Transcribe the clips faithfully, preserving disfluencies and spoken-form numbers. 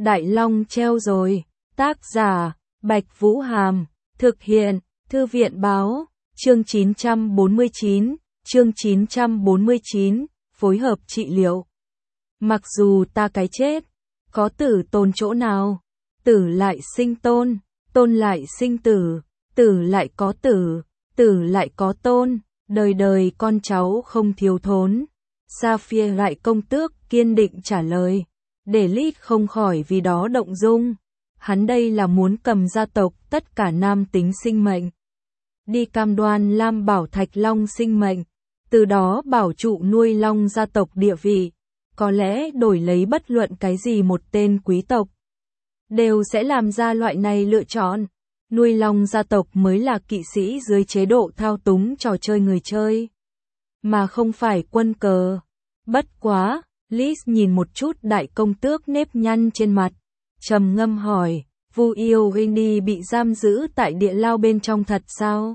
Đại Long treo rồi. Tác giả, Bạch Vũ Hàm. Thực hiện, Thư viện Báo. Chương chín trăm bốn mươi chín. Chương chín trăm bốn mươi chín. Phối hợp trị liệu. Mặc dù ta cái chết, có tử tồn chỗ nào? Tử lại sinh tôn, tôn lại sinh tử, tử lại có tử, tử lại có tôn, đời đời con cháu không thiếu thốn. Sapphire lại công tước kiên định trả lời, để Lít không khỏi vì đó động dung. Hắn đây là muốn cầm gia tộc tất cả nam tính sinh mệnh, đi cam đoan Lam Bảo Thạch Long sinh mệnh, từ đó bảo trụ nuôi long gia tộc địa vị. Có lẽ đổi lấy bất luận cái gì một tên quý tộc đều sẽ làm ra loại này lựa chọn. Nuôi long gia tộc mới là kỵ sĩ dưới chế độ thao túng trò chơi người chơi, mà không phải quân cờ. Bất quá, Liz nhìn một chút đại công tước nếp nhăn trên mặt, trầm ngâm hỏi, Vu yêu Winnie bị giam giữ tại địa lao bên trong thật sao?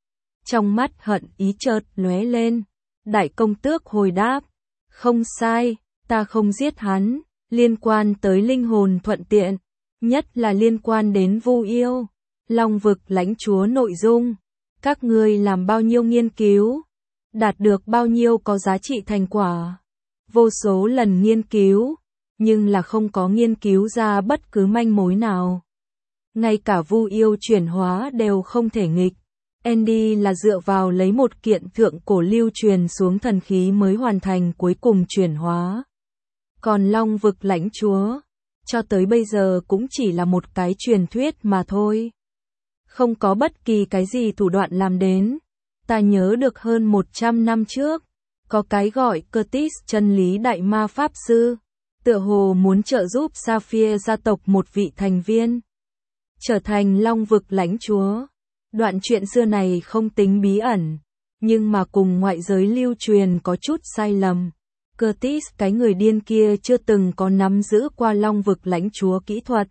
Trong mắt hận ý chợt lóe lên, đại công tước hồi đáp, không sai, ta không giết hắn, liên quan tới linh hồn thuận tiện, nhất là liên quan đến Vu yêu, Long vực lãnh chúa nội dung. Các ngươi làm bao nhiêu nghiên cứu? Đạt được bao nhiêu có giá trị thành quả? Vô số lần nghiên cứu, nhưng là không có nghiên cứu ra bất cứ manh mối nào. Ngay cả Vu yêu chuyển hóa đều không thể nghịch. Andy là dựa vào lấy một kiện thượng cổ lưu truyền xuống thần khí mới hoàn thành cuối cùng chuyển hóa. Còn Long vực lãnh chúa, cho tới bây giờ cũng chỉ là một cái truyền thuyết mà thôi. Không có bất kỳ cái gì thủ đoạn làm đến. Ta nhớ được hơn một trăm năm trước, có cái gọi Curtis chân lý đại ma pháp sư, tựa hồ muốn trợ giúp Sapphire gia tộc một vị thành viên trở thành Long vực lãnh chúa. Đoạn chuyện xưa này không tính bí ẩn, nhưng mà cùng ngoại giới lưu truyền có chút sai lầm. Curtis cái người điên kia chưa từng có nắm giữ qua Long vực lãnh chúa kỹ thuật.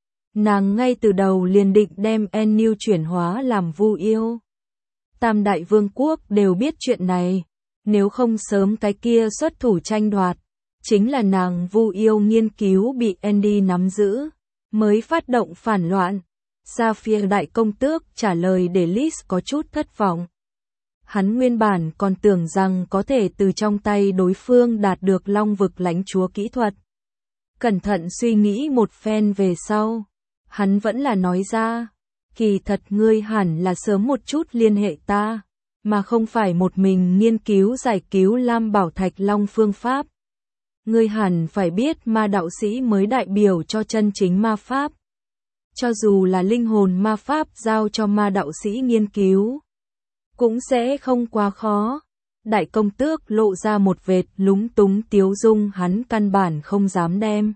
Nàng ngay từ đầu liền định đem Ennew chuyển hóa làm Vu yêu. Tam đại vương quốc đều biết chuyện này, nếu không sớm cái kia xuất thủ tranh đoạt, chính là nàng Vu yêu nghiên cứu bị Andy nắm giữ, mới phát động phản loạn. Sapphire đại công tước trả lời để Liz có chút thất vọng. Hắn nguyên bản còn tưởng rằng có thể từ trong tay đối phương đạt được Long vực lãnh chúa kỹ thuật. Cẩn thận suy nghĩ một phen về sau, hắn vẫn là nói ra, kỳ thật ngươi hẳn là sớm một chút liên hệ ta, mà không phải một mình nghiên cứu giải cứu Lam Bảo Thạch Long phương pháp. Ngươi hẳn phải biết ma đạo sĩ mới đại biểu cho chân chính ma pháp. Cho dù là linh hồn ma pháp giao cho ma đạo sĩ nghiên cứu, cũng sẽ không quá khó. Đại công tước lộ ra một vệt lúng túng tiếu dung, hắn căn bản không dám đem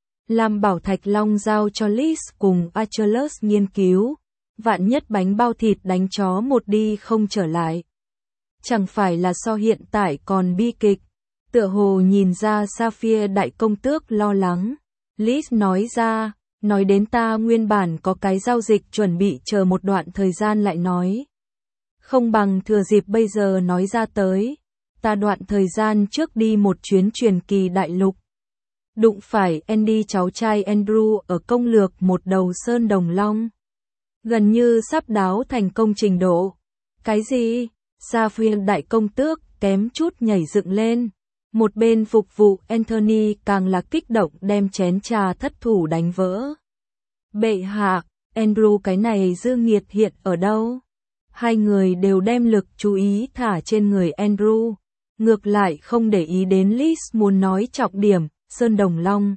Lam Bảo Thạch Long giao cho Liz cùng Achilles nghiên cứu, vạn nhất bánh bao thịt đánh chó một đi không trở lại. Chẳng phải là so hiện tại còn bi kịch. Tựa hồ nhìn ra Sapphire đại công tước lo lắng. Liz nói ra, nói đến ta nguyên bản có cái giao dịch chuẩn bị chờ một đoạn thời gian lại nói. Không bằng thừa dịp bây giờ nói ra tới. Ta đoạn thời gian trước đi một chuyến truyền kỳ đại lục. Đụng phải Andy cháu trai Andrew ở công lược một đầu sơn đồng long. Gần như sắp đáo thành công trình độ. Cái gì? Sapphire đại công tước kém chút nhảy dựng lên. Một bên phục vụ Anthony càng là kích động đem chén trà thất thủ đánh vỡ. Bệ hạ, Andrew cái này dư nghiệt hiện ở đâu? Hai người đều đem lực chú ý thả trên người Andrew. Ngược lại không để ý đến Liz muốn nói trọng điểm, Sơn Đồng Long.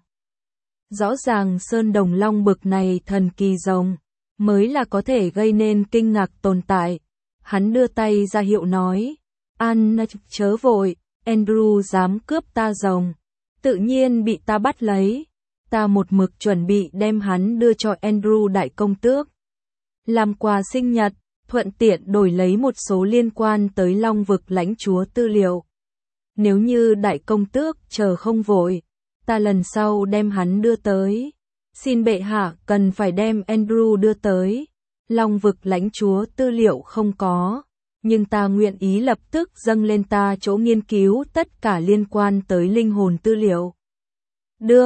Rõ ràng Sơn Đồng Long bực này thần kỳ rồng, mới là có thể gây nên kinh ngạc tồn tại. Hắn đưa tay ra hiệu nói, An chớ vội, Andrew dám cướp ta rồng, tự nhiên bị ta bắt lấy. Ta một mực chuẩn bị đem hắn đưa cho Andrew đại công tước làm quà sinh nhật, thuận tiện đổi lấy một số liên quan tới Long vực lãnh chúa tư liệu. Nếu như đại công tước chờ không vội, ta lần sau đem hắn đưa tới. Xin bệ hạ cần phải đem Andrew đưa tới. Long vực lãnh chúa tư liệu không có, nhưng ta nguyện ý lập tức dâng lên ta chỗ nghiên cứu tất cả liên quan tới linh hồn tư liệu. Đương,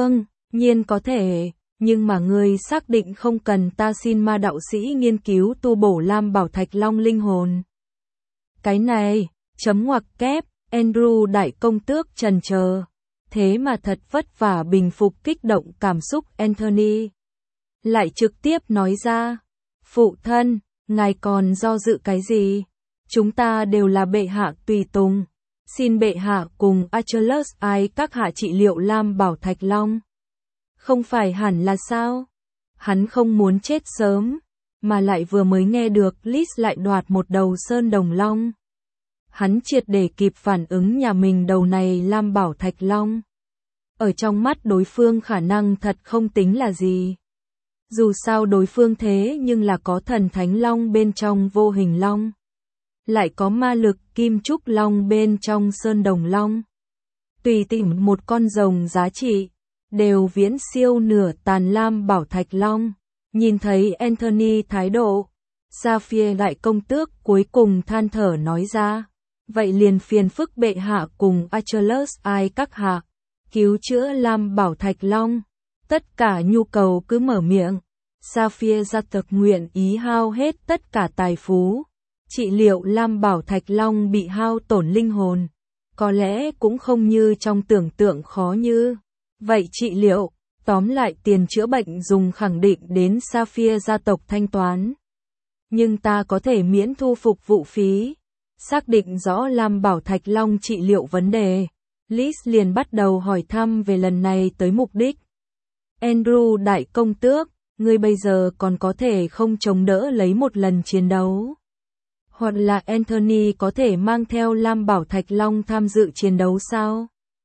nhiên có thể, nhưng mà ngươi xác định không cần ta xin ma đạo sĩ nghiên cứu tu bổ Lam Bảo Thạch Long linh hồn. Cái này, chấm ngoặc kép, Andrew đại công tước trần chờ. Thế mà thật vất vả bình phục kích động cảm xúc Anthony. Lại trực tiếp nói ra, phụ thân, ngài còn do dự cái gì? Chúng ta đều là bệ hạ tùy tùng. Xin bệ hạ cùng Achilles ai các hạ trị liệu Lam Bảo Thạch Long. Không phải hẳn là sao? Hắn không muốn chết sớm, mà lại vừa mới nghe được Liz lại đoạt một đầu Sơn Đồng Long. Hắn triệt để kịp phản ứng nhà mình đầu này Lam Bảo Thạch Long. Ở trong mắt đối phương khả năng thật không tính là gì. Dù sao đối phương thế nhưng là có thần thánh long bên trong vô hình long. Lại có ma lực kim trúc long bên trong Sơn Đồng Long. Tùy tìm một con rồng giá trị, đều viễn siêu nửa tàn Lam Bảo Thạch Long. Nhìn thấy Anthony thái độ, Sapphire đại công tước cuối cùng than thở nói ra. Vậy liền phiền phức bệ hạ cùng Achilles ai các hạ, cứu chữa Lam Bảo Thạch Long. Tất cả nhu cầu cứ mở miệng. Sapphire gia tộc nguyện ý hao hết tất cả tài phú. Trị liệu Lam Bảo Thạch Long bị hao tổn linh hồn. Có lẽ cũng không như trong tưởng tượng khó như. Vậy trị liệu, tóm lại tiền chữa bệnh dùng khẳng định đến Sapphire gia tộc thanh toán. Nhưng ta có thể miễn thu phục vụ phí. Xác định rõ Lam Bảo Thạch Long trị liệu vấn đề. Liz liền bắt đầu hỏi thăm về lần này tới mục đích. Andrew đại công tước, ngươi bây giờ còn có thể không chống đỡ lấy một lần chiến đấu. Hoặc là Anthony có thể mang theo Lam Bảo Thạch Long tham dự chiến đấu sao?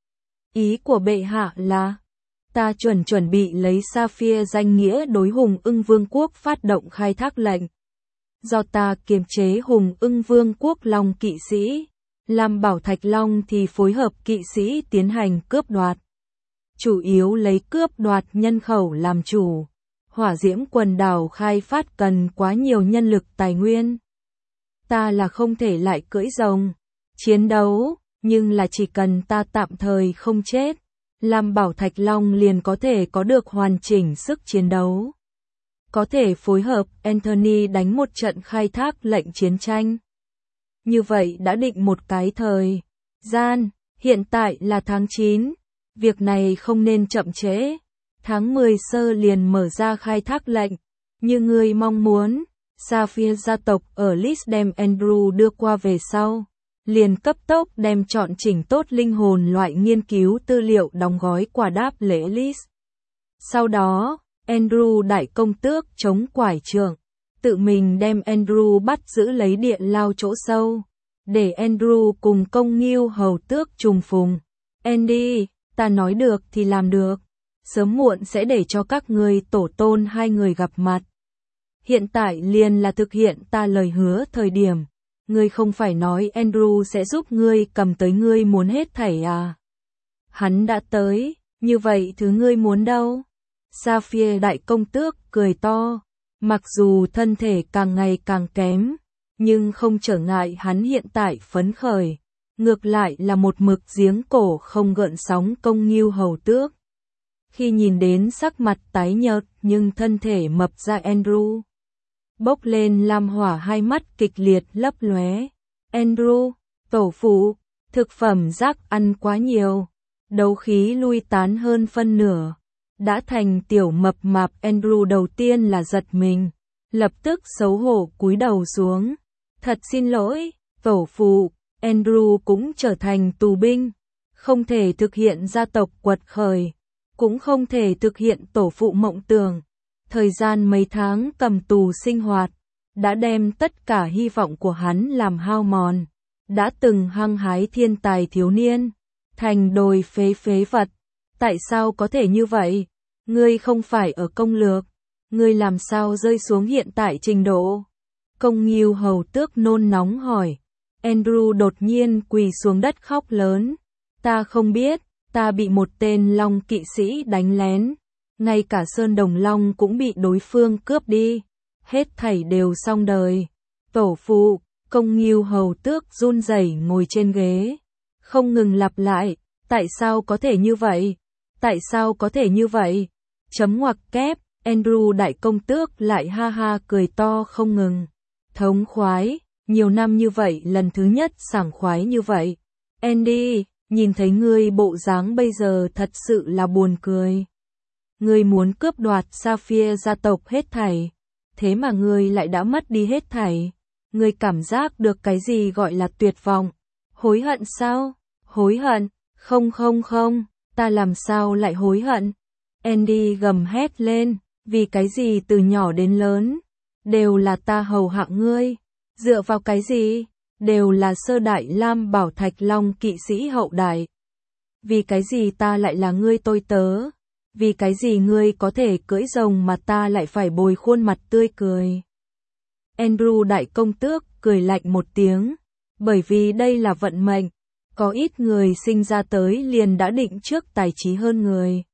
Ý của bệ hạ là, ta chuẩn chuẩn bị lấy Sapphire danh nghĩa đối Hùng Ưng Vương quốc phát động khai thác lệnh. Do ta kiềm chế Hùng Ưng Vương quốc Long kỵ sĩ, Lam Bảo Thạch Long thì phối hợp kỵ sĩ tiến hành cướp đoạt. Chủ yếu lấy cướp đoạt nhân khẩu làm chủ. Hỏa diễm quần đảo khai phát cần quá nhiều nhân lực tài nguyên. Ta là không thể lại cưỡi rồng, chiến đấu, nhưng là chỉ cần ta tạm thời không chết, Lam Bảo Thạch Long liền có thể có được hoàn chỉnh sức chiến đấu. Có thể phối hợp Anthony đánh một trận khai thác lệnh chiến tranh. Như vậy đã định một cái thời gian, hiện tại là tháng chín, việc này không nên chậm trễ. Tháng mười sơ liền mở ra khai thác lệnh, như người mong muốn. Sapphire gia tộc ở Liz đem Andrew đưa qua về sau, liền cấp tốc đem chọn chỉnh tốt linh hồn loại nghiên cứu tư liệu đóng gói quả đáp lễ Liz. Sau đó, Andrew đại công tước chống quải trượng, tự mình đem Andrew bắt giữ lấy địa lao chỗ sâu, để Andrew cùng công nghiêu hầu tước trùng phùng. Andy, ta nói được thì làm được, sớm muộn sẽ để cho các ngươi tổ tôn hai người gặp mặt. Hiện tại liền là thực hiện ta lời hứa thời điểm. Ngươi không phải nói Andrew sẽ giúp ngươi cầm tới ngươi muốn hết thảy à? Hắn đã tới, như vậy thứ ngươi muốn đâu? Sapphire đại công tước cười to, mặc dù thân thể càng ngày càng kém, nhưng không trở ngại hắn hiện tại phấn khởi, ngược lại là một mực giếng cổ không gợn sóng công nghiêu hầu tước. Khi nhìn đến sắc mặt tái nhợt nhưng thân thể mập ra Andrew, bốc lên lam hỏa hai mắt kịch liệt lấp lóe. Andrew, tổ phụ, thực phẩm rác ăn quá nhiều, đấu khí lui tán hơn phân nửa, đã thành tiểu mập mạp. Andrew đầu tiên là giật mình, lập tức xấu hổ cúi đầu xuống. Thật xin lỗi, tổ phụ. Andrew cũng trở thành tù binh, không thể thực hiện gia tộc quật khởi, cũng không thể thực hiện tổ phụ mộng tưởng. Thời gian mấy tháng cầm tù sinh hoạt, đã đem tất cả hy vọng của hắn làm hao mòn. Đã từng hăng hái thiên tài thiếu niên, thành đồi phế phế vật. Tại sao có thể như vậy? Ngươi không phải ở công lược, ngươi làm sao rơi xuống hiện tại trình độ? Công nghiêu hầu tước nôn nóng hỏi. Andrew đột nhiên quỳ xuống đất khóc lớn. Ta không biết, ta bị một tên long kỵ sĩ đánh lén. Ngay cả Sơn Đồng Long cũng bị đối phương cướp đi. Hết thảy đều xong đời. Tổ phụ, công nghiêu hầu tước run rẩy ngồi trên ghế, không ngừng lặp lại. Tại sao có thể như vậy? Tại sao có thể như vậy? Chấm ngoặc kép, Andrew đại công tước lại ha ha cười to không ngừng. Thống khoái, nhiều năm như vậy lần thứ nhất sảng khoái như vậy. Andy, nhìn thấy ngươi bộ dáng bây giờ thật sự là buồn cười. Ngươi muốn cướp đoạt Sapphire gia tộc hết thảy, thế mà ngươi lại đã mất đi hết thảy. Ngươi cảm giác được cái gì gọi là tuyệt vọng? Hối hận sao? Hối hận? Không không không, ta làm sao lại hối hận? Andy gầm hét lên, vì cái gì từ nhỏ đến lớn, đều là ta hầu hạ ngươi. Dựa vào cái gì? Đều là sơ đại Lam Bảo Thạch Long kỵ sĩ hậu đại. Vì cái gì ta lại là ngươi tôi tớ? Vì cái gì ngươi có thể cưỡi rồng mà ta lại phải bồi khuôn mặt tươi cười? Andrew đại công tước cười lạnh một tiếng, bởi vì đây là vận mệnh, có ít người sinh ra tới liền đã định trước tài trí hơn người.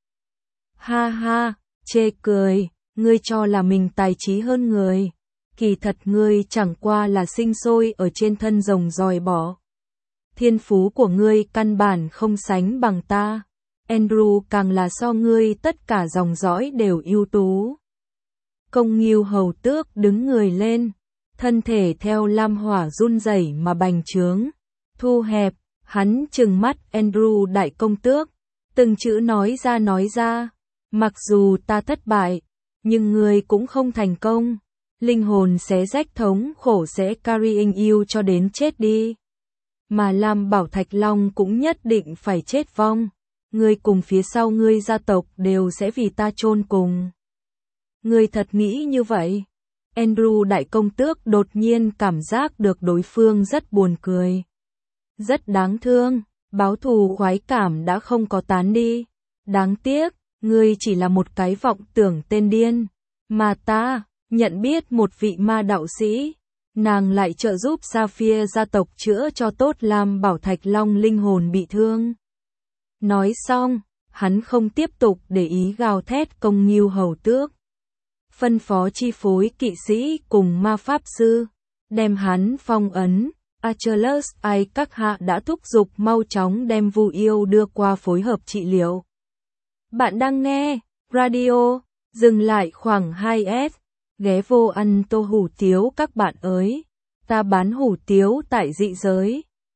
Ha ha, chê cười, ngươi cho là mình tài trí hơn người, kỳ thật ngươi chẳng qua là sinh sôi ở trên thân rồng dòi bỏ. Thiên phú của ngươi căn bản không sánh bằng ta, Andrew càng là so ngươi tất cả dòng dõi đều ưu tú. Công Ngưu hầu tước đứng người lên, thân thể theo lam hỏa run rẩy mà bành trướng, thu hẹp, hắn trừng mắt Andrew đại công tước, từng chữ nói ra nói ra, mặc dù ta thất bại, nhưng ngươi cũng không thành công, linh hồn xé rách thống khổ sẽ carrying you cho đến chết đi. Mà Lam Bảo Thạch Long cũng nhất định phải chết vong, ngươi cùng phía sau ngươi gia tộc đều sẽ vì ta chôn cùng. Ngươi thật nghĩ như vậy? Andrew đại công tước đột nhiên cảm giác được đối phương rất buồn cười. Rất đáng thương, báo thù khoái cảm đã không có tán đi. Đáng tiếc, ngươi chỉ là một cái vọng tưởng tên điên. Mà ta, nhận biết một vị ma đạo sĩ, nàng lại trợ giúp Sapphire gia tộc chữa cho tốt Lam Bảo Thạch Long linh hồn bị thương. Nói xong, hắn không tiếp tục để ý gào thét Công Ngưu hầu tước. Phân phó chi phối kỵ sĩ cùng ma pháp sư, đem hắn phong ấn. Achilles ai các hạ đã thúc giục mau chóng đem Vu Yêu đưa qua phối hợp trị liệu. Bạn đang nghe radio, dừng lại khoảng hai S, ghé vô ăn tô hủ tiếu các bạn ơi. Ta bán hủ tiếu tại dị giới.